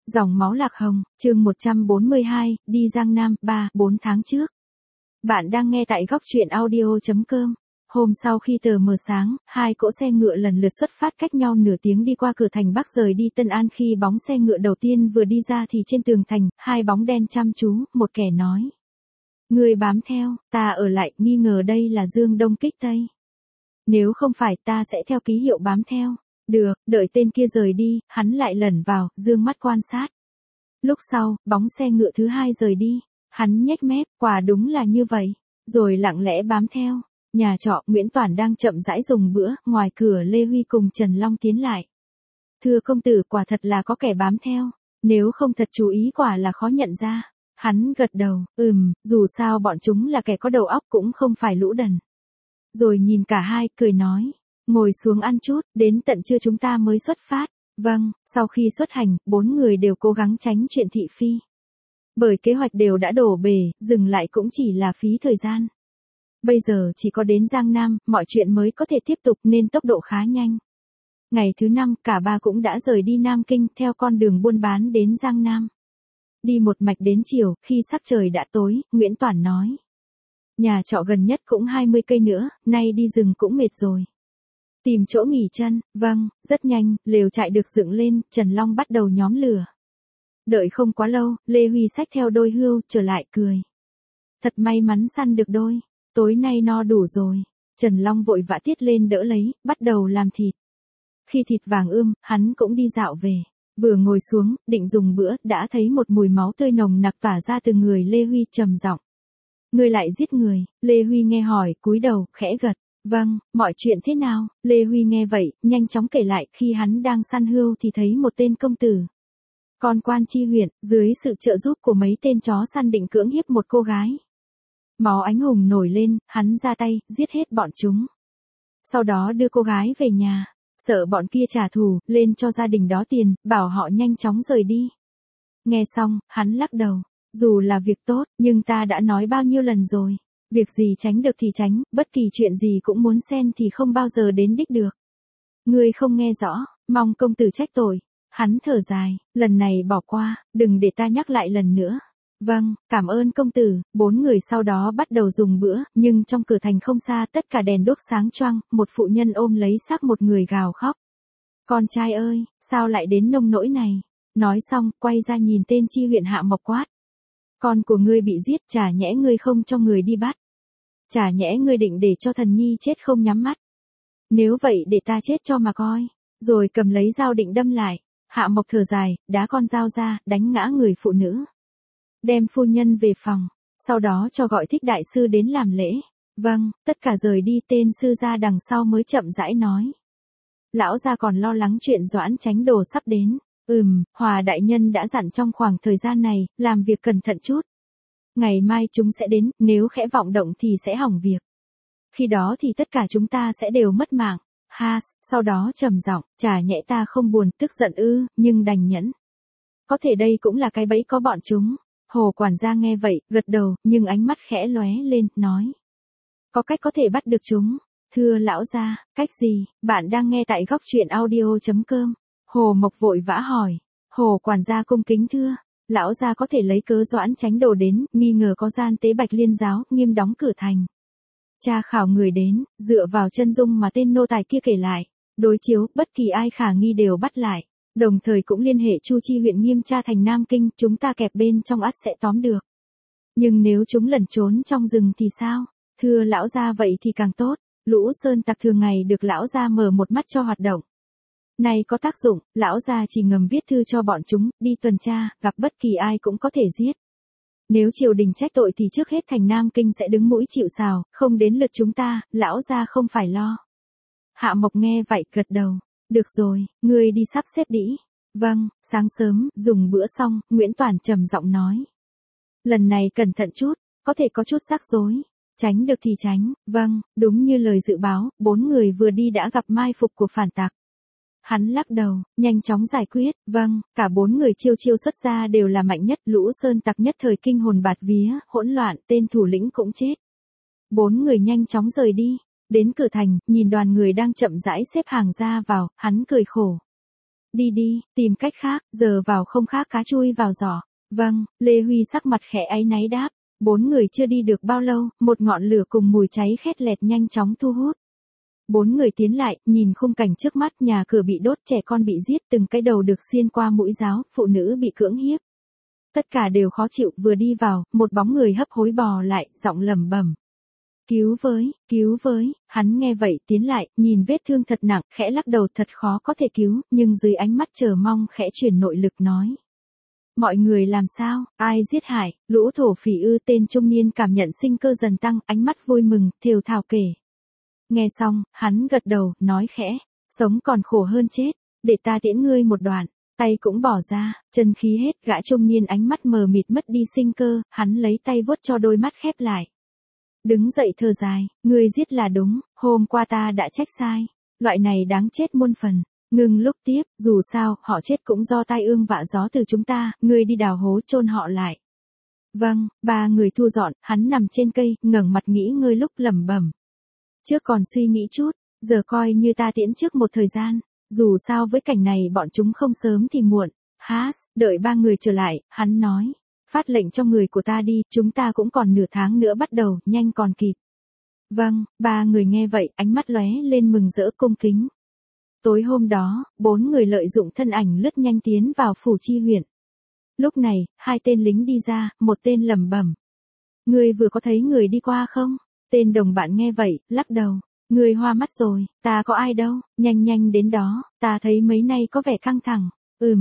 Dòng máu lạc hồng, chương 142, đi Giang Nam, 4 tháng trước. Bạn đang nghe tại góc truyện audio.com. Hôm sau khi tờ mờ sáng, hai cỗ xe ngựa lần lượt xuất phát cách nhau nửa tiếng đi qua cửa thành Bắc rời đi Tân An. Khi bóng xe ngựa đầu tiên vừa đi ra thì trên tường thành, hai bóng đen chăm chú, một kẻ nói. Người bám theo, ta ở lại, nghi ngờ đây là Dương Đông kích Tây. Nếu không phải ta sẽ theo ký hiệu bám theo. Được, đợi tên kia rời đi, hắn lại lẩn vào, dương mắt quan sát. Lúc sau, bóng xe ngựa thứ hai rời đi. Hắn nhếch mép, quả đúng là như vậy. Rồi lặng lẽ bám theo. Nhà trọ Nguyễn Toản đang chậm rãi dùng bữa, ngoài cửa Lê Huy cùng Trần Long tiến lại. Thưa công tử, quả thật là có kẻ bám theo. Nếu không thật chú ý quả là khó nhận ra. Hắn gật đầu, dù sao bọn chúng là kẻ có đầu óc cũng không phải lũ đần. Rồi nhìn cả hai, cười nói. Ngồi xuống ăn chút, đến tận trưa chúng ta mới xuất phát. Vâng, sau khi xuất hành, 4 người đều cố gắng tránh chuyện thị phi. Bởi kế hoạch đều đã đổ bể, dừng lại cũng chỉ là phí thời gian. Bây giờ chỉ có đến Giang Nam, mọi chuyện mới có thể tiếp tục nên tốc độ khá nhanh. Ngày thứ 5, cả ba cũng đã rời đi Nam Kinh theo con đường buôn bán đến Giang Nam. Đi một mạch đến chiều, khi sắc trời đã tối, Nguyễn Toản nói. Nhà trọ gần nhất cũng 20 cây nữa, nay đi rừng cũng mệt rồi. Tìm chỗ nghỉ chân, vâng, rất nhanh, lều trại được dựng lên, Trần Long bắt đầu nhóm lửa. Đợi không quá lâu, Lê Huy xách theo đôi hươu, trở lại cười. Thật may mắn săn được đôi, tối nay no đủ rồi. Trần Long vội vã tiết lên đỡ lấy, bắt đầu làm thịt. Khi thịt vàng ươm, hắn cũng đi dạo về. Vừa ngồi xuống, định dùng bữa, đã thấy một mùi máu tươi nồng nặc tỏa ra từ người Lê Huy trầm giọng. Ngươi lại giết người, Lê Huy nghe hỏi, cúi đầu, khẽ gật. Vâng, mọi chuyện thế nào? Lê Huy nghe vậy, nhanh chóng kể lại, khi hắn đang săn hươu thì thấy một tên công tử. Con quan tri huyện, dưới sự trợ giúp của mấy tên chó săn định cưỡng hiếp một cô gái. Máu anh hùng nổi lên, hắn ra tay, giết hết bọn chúng. Sau đó đưa cô gái về nhà, sợ bọn kia trả thù, lên cho gia đình đó tiền, bảo họ nhanh chóng rời đi. Nghe xong, hắn lắc đầu. Dù là việc tốt, nhưng ta đã nói bao nhiêu lần rồi. Việc gì tránh được thì tránh, bất kỳ chuyện gì cũng muốn xen thì không bao giờ đến đích được. Ngươi không nghe rõ, mong công tử trách tội. Hắn thở dài, lần này bỏ qua, đừng để ta nhắc lại lần nữa. Vâng, cảm ơn công tử. 4 người sau đó bắt đầu dùng bữa, nhưng trong cửa thành không xa tất cả đèn đuốc sáng choang, một phụ nhân ôm lấy xác một người gào khóc. Con trai ơi, sao lại đến nông nỗi này? Nói xong, quay ra nhìn tên tri huyện Hạ Mộc quát. Con của ngươi bị giết, chả nhẽ ngươi không cho người đi bắt. Chả nhẽ ngươi định để cho thần nhi chết không nhắm mắt. Nếu vậy để ta chết cho mà coi. Rồi cầm lấy dao định đâm lại. Hạ Mộc thở dài, đá con dao ra, đánh ngã người phụ nữ. Đem phu nhân về phòng. Sau đó cho gọi Thích đại sư đến làm lễ. Vâng, tất cả rời đi, tên sư gia đằng sau mới chậm rãi nói. Lão gia còn lo lắng chuyện Doãn Chánh Đồ sắp đến. Hòa đại nhân đã dặn trong khoảng thời gian này, làm việc cẩn thận chút. Ngày mai chúng sẽ đến, nếu khẽ vọng động thì sẽ hỏng việc. Khi đó thì tất cả chúng ta sẽ đều mất mạng. Sau đó trầm giọng, chả nhẽ ta không buồn, tức giận ư, nhưng đành nhẫn. Có thể đây cũng là cái bẫy có bọn chúng. Hồ quản gia nghe vậy, gật đầu, nhưng ánh mắt khẽ lóe lên, nói. Có cách có thể bắt được chúng. Thưa lão gia, cách gì? Bạn đang nghe tại góc truyện audio.com. Hồ Mộc vội vã hỏi. Hồ quản gia cung kính thưa. Lão gia có thể lấy cớ Doãn Chánh Đồ đến, nghi ngờ có gian tế Bạch Liên giáo, nghiêm đóng cửa thành. Tra khảo người đến, dựa vào chân dung mà tên nô tài kia kể lại. Đối chiếu, bất kỳ ai khả nghi đều bắt lại. Đồng thời cũng liên hệ Chu Chi huyện nghiêm tra thành Nam Kinh, chúng ta kẹp bên trong ắt sẽ tóm được. Nhưng nếu chúng lẩn trốn trong rừng thì sao? Thưa lão gia vậy thì càng tốt. Lũ sơn tặc thường ngày được lão gia mở một mắt cho hoạt động. Này có tác dụng, lão gia chỉ ngầm viết thư cho bọn chúng, đi tuần tra, gặp bất kỳ ai cũng có thể giết. Nếu triều đình trách tội thì trước hết thành Nam Kinh sẽ đứng mũi chịu sào, không đến lượt chúng ta, lão gia không phải lo. Hạ Mộc nghe vậy gật đầu. Được rồi, ngươi đi sắp xếp đĩ. Vâng, sáng sớm, dùng bữa xong, Nguyễn Toản trầm giọng nói. Lần này cẩn thận chút, có thể có chút rắc rối. Tránh được thì tránh, vâng, đúng như lời dự báo, 4 người vừa đi đã gặp mai phục của phản tặc. Hắn lắc đầu, nhanh chóng giải quyết, vâng, cả 4 người chiêu xuất ra đều là mạnh nhất, lũ sơn tặc nhất thời kinh hồn bạt vía, hỗn loạn, tên thủ lĩnh cũng chết. 4 người nhanh chóng rời đi, đến cửa thành, nhìn đoàn người đang chậm rãi xếp hàng ra vào, hắn cười khổ. đi đi, tìm cách khác, giờ vào không khác cá chui vào giỏ. Vâng, Lê Huy sắc mặt khẽ áy náy đáp. 4 người chưa đi được bao lâu, một ngọn lửa cùng mùi cháy khét lẹt nhanh chóng thu hút. 4 người tiến lại, nhìn khung cảnh trước mắt, nhà cửa bị đốt, trẻ con bị giết, từng cái đầu được xiên qua mũi giáo, phụ nữ bị cưỡng hiếp. Tất cả đều khó chịu, vừa đi vào, một bóng người hấp hối bò lại, giọng lẩm bẩm. Cứu với, hắn nghe vậy tiến lại, nhìn vết thương thật nặng, khẽ lắc đầu, thật khó có thể cứu, nhưng dưới ánh mắt chờ mong khẽ truyền nội lực nói. Mọi người làm sao, ai giết hại, lũ thổ phỉ ư? Tên trung niên cảm nhận sinh cơ dần tăng, ánh mắt vui mừng, thều thào kể. Nghe xong, hắn gật đầu, nói khẽ, sống còn khổ hơn chết, để ta tiễn ngươi một đoạn, tay cũng bỏ ra, chân khí hết, gã trung niên ánh mắt mờ mịt mất đi sinh cơ, hắn lấy tay vuốt cho đôi mắt khép lại. Đứng dậy thở dài, ngươi giết là đúng, hôm qua ta đã trách sai, loại này đáng chết muôn phần. Ngừng lúc tiếp, dù sao, họ chết cũng do tai ương vạ gió từ chúng ta, ngươi đi đào hố chôn họ lại. Vâng, 3 người thu dọn, hắn nằm trên cây, ngẩng mặt nghĩ ngơi lúc lẩm bẩm. Trước còn suy nghĩ chút, giờ coi như ta tiễn trước một thời gian, dù sao với cảnh này bọn chúng không sớm thì muộn. Đợi 3 người trở lại, hắn nói, phát lệnh cho người của ta đi, chúng ta cũng còn nửa tháng nữa bắt đầu, nhanh còn kịp. Vâng, 3 người nghe vậy, ánh mắt lóe lên mừng rỡ cung kính. Tối hôm đó, 4 người lợi dụng thân ảnh lướt nhanh tiến vào phủ chi huyện. Lúc này, 2 tên lính đi ra, một tên lẩm bẩm. Ngươi vừa có thấy người đi qua không? Tên đồng bạn nghe vậy, lắc đầu. Ngươi hoa mắt rồi, ta có ai đâu, nhanh đến đó, ta thấy mấy nay có vẻ căng thẳng.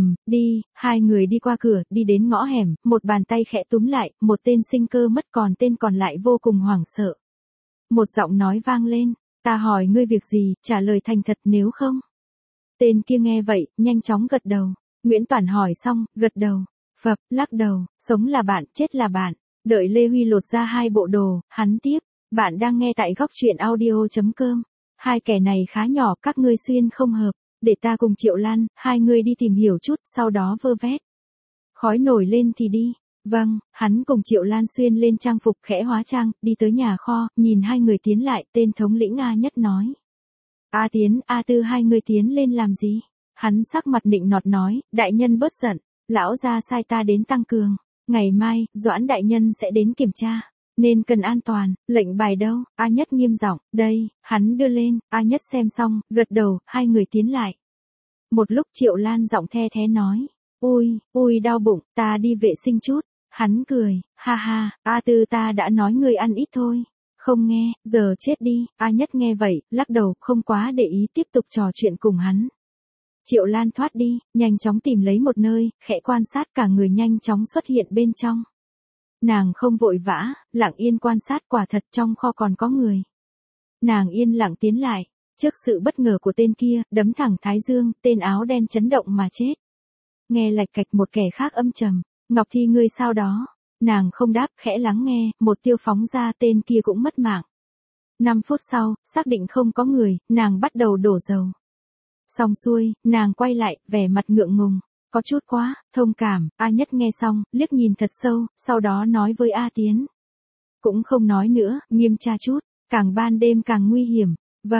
Đi, 2 người đi qua cửa, đi đến ngõ hẻm, một bàn tay khẽ túm lại, một tên sinh cơ mất còn tên còn lại vô cùng hoảng sợ. Một giọng nói vang lên, ta hỏi ngươi việc gì, trả lời thành thật nếu không. Tên kia nghe vậy, nhanh chóng gật đầu. Nguyễn Toản hỏi xong, gật đầu. Phập, lắc đầu, sống là bạn, chết là bạn. Đợi Lê Huy lột ra 2 bộ đồ, hắn tiếp. Bạn đang nghe tại góc truyện audio.com. 2 kẻ này khá nhỏ, các ngươi xuyên không hợp. Để ta cùng Triệu Lan, 2 người đi tìm hiểu chút, sau đó vơ vét. Khói nổi lên thì đi. Vâng, hắn cùng Triệu Lan xuyên lên trang phục khẽ hóa trang, đi tới nhà kho, nhìn 2 người tiến lại, tên thống lĩnh A Nhất nói. A Tiến, A Tư, 2 người tiến lên làm gì? Hắn sắc mặt nịnh nọt nói, đại nhân bớt giận, lão gia sai ta đến tăng cường. Ngày mai, Doãn đại nhân sẽ đến kiểm tra, nên cần an toàn. Lệnh bài đâu? A Nhất nghiêm giọng, đây, hắn đưa lên. A Nhất xem xong, gật đầu, 2 người tiến lại. Một lúc Triệu Lan giọng the thé nói, ui đau bụng, ta đi vệ sinh chút. Hắn cười, ha ha, A Tư, ta đã nói ngươi ăn ít thôi. Không nghe, giờ chết đi. A Nhất nghe vậy, lắc đầu, không quá để ý, tiếp tục trò chuyện cùng hắn. Triệu Lan thoát đi, nhanh chóng tìm lấy một nơi, khẽ quan sát, cả người nhanh chóng xuất hiện bên trong. Nàng không vội vã, lặng yên quan sát, quả thật trong kho còn có người. Nàng yên lặng tiến lại, trước sự bất ngờ của tên kia, đấm thẳng thái dương, tên áo đen chấn động mà chết. Nghe lạch cạch một kẻ khác âm trầm, Ngọc Thi ngươi sao đó? Nàng không đáp, khẽ lắng nghe, một tiêu phóng ra, tên kia cũng mất mạng. 5 phút sau, xác định không có người, nàng bắt đầu đổ dầu. Xong xuôi, nàng quay lại, vẻ mặt ngượng ngùng. Có chút quá, thông cảm. A Nhất nghe xong, liếc nhìn thật sâu, sau đó nói với A Tiến. Cũng không nói nữa, nghiêm tra chút, càng ban đêm càng nguy hiểm.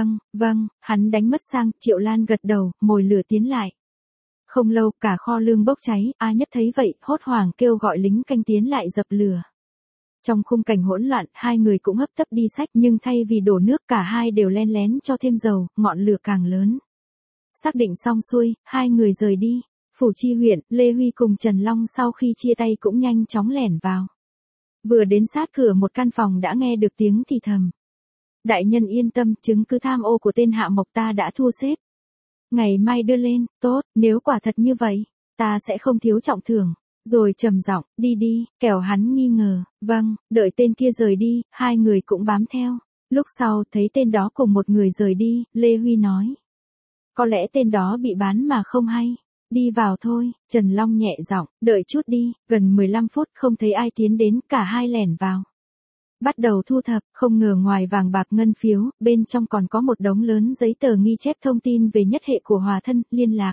Vâng, hắn đánh mất sang. Triệu Lan gật đầu, mồi lửa tiến lại. Không lâu, cả kho lương bốc cháy, A Nhất thấy vậy, hốt hoảng kêu gọi lính canh tiến lại dập lửa. Trong khung cảnh hỗn loạn, 2 người cũng hấp tấp đi xách, nhưng thay vì đổ nước, cả hai đều len lén cho thêm dầu, ngọn lửa càng lớn. Xác định xong xuôi, 2 người rời đi. Phủ chi huyện, Lê Huy cùng Trần Long sau khi chia tay cũng nhanh chóng lẻn vào. Vừa đến sát cửa một căn phòng đã nghe được tiếng thì thầm. Đại nhân yên tâm, chứng cứ tham ô của tên Hạ Mộc ta đã thu xếp. Ngày mai đưa lên, tốt, nếu quả thật như vậy, ta sẽ không thiếu trọng thưởng. Rồi trầm giọng, đi, kẻo hắn nghi ngờ. Vâng, đợi tên kia rời đi, 2 người cũng bám theo. Lúc sau, thấy tên đó cùng một người rời đi, Lê Huy nói. Có lẽ tên đó bị bán mà không hay. Đi vào thôi. Trần Long nhẹ giọng, đợi chút đi. Gần 15 phút không thấy ai tiến đến, cả hai lẻn vào. Bắt đầu thu thập, không ngờ ngoài vàng bạc ngân phiếu, bên trong còn có một đống lớn giấy tờ ghi chép thông tin về nhất hệ của hòa thân, liên lạc.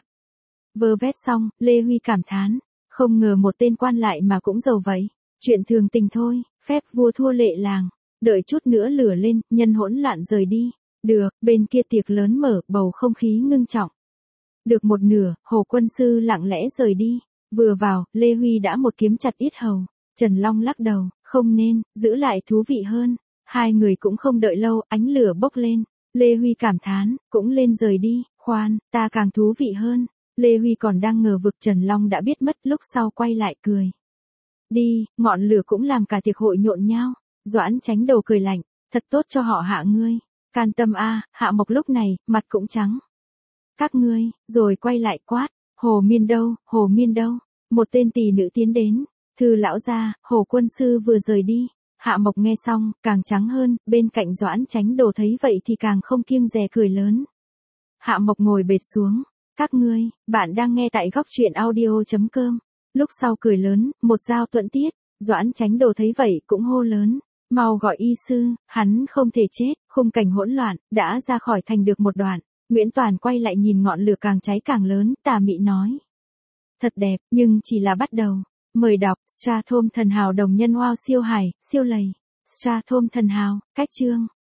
Vơ vét xong, Lê Huy cảm thán. Không ngờ một tên quan lại mà cũng giàu vậy. Chuyện thường tình thôi, phép vua thua lệ làng. Đợi chút nữa lửa lên, nhân hỗn loạn rời đi. Được, bên kia tiệc lớn mở, bầu không khí ngưng trọng. Được một nửa, Hồ Quân Sư lặng lẽ rời đi. Vừa vào, Lê Huy đã một kiếm chặt yết hầu. Trần Long lắc đầu, không nên, giữ lại thú vị hơn. Hai người cũng không đợi lâu, ánh lửa bốc lên. Lê Huy cảm thán, cũng lên rời đi, khoan, ta càng thú vị hơn. Lê Huy còn đang ngờ vực, Trần Long đã biết mất, lúc sau quay lại cười. Đi, ngọn lửa cũng làm cả tiệc hội nhộn nhao. Doãn Chánh Đầu cười lạnh, thật tốt cho họ Hạ ngươi. Can tâm a. Hạ Mộc lúc này, mặt cũng trắng. Các ngươi, rồi quay lại quát, Hồ Miên đâu, Hồ Miên đâu. Một tên tỳ nữ tiến đến, Thư lão gia, Hồ Quân Sư vừa rời đi. Hạ Mộc nghe xong, càng trắng hơn, bên cạnh Doãn Chánh Đồ thấy vậy thì càng không kiêng dè cười lớn. Hạ Mộc ngồi bệt xuống, các ngươi, bạn đang nghe tại góc truyện audio.com. Lúc sau cười lớn, một dao tuẫn tiết. Doãn Chánh Đồ thấy vậy cũng hô lớn, mau gọi y sư, hắn không thể chết. Khung cảnh hỗn loạn, đã ra khỏi thành được một đoạn. Nguyễn Toàn quay lại nhìn ngọn lửa càng cháy càng lớn, tà mị nói. Thật đẹp, nhưng chỉ là bắt đầu. Mời đọc, Strathom thần hào đồng nhân wow siêu hải, siêu lầy. Strathom thần hào, cách chương.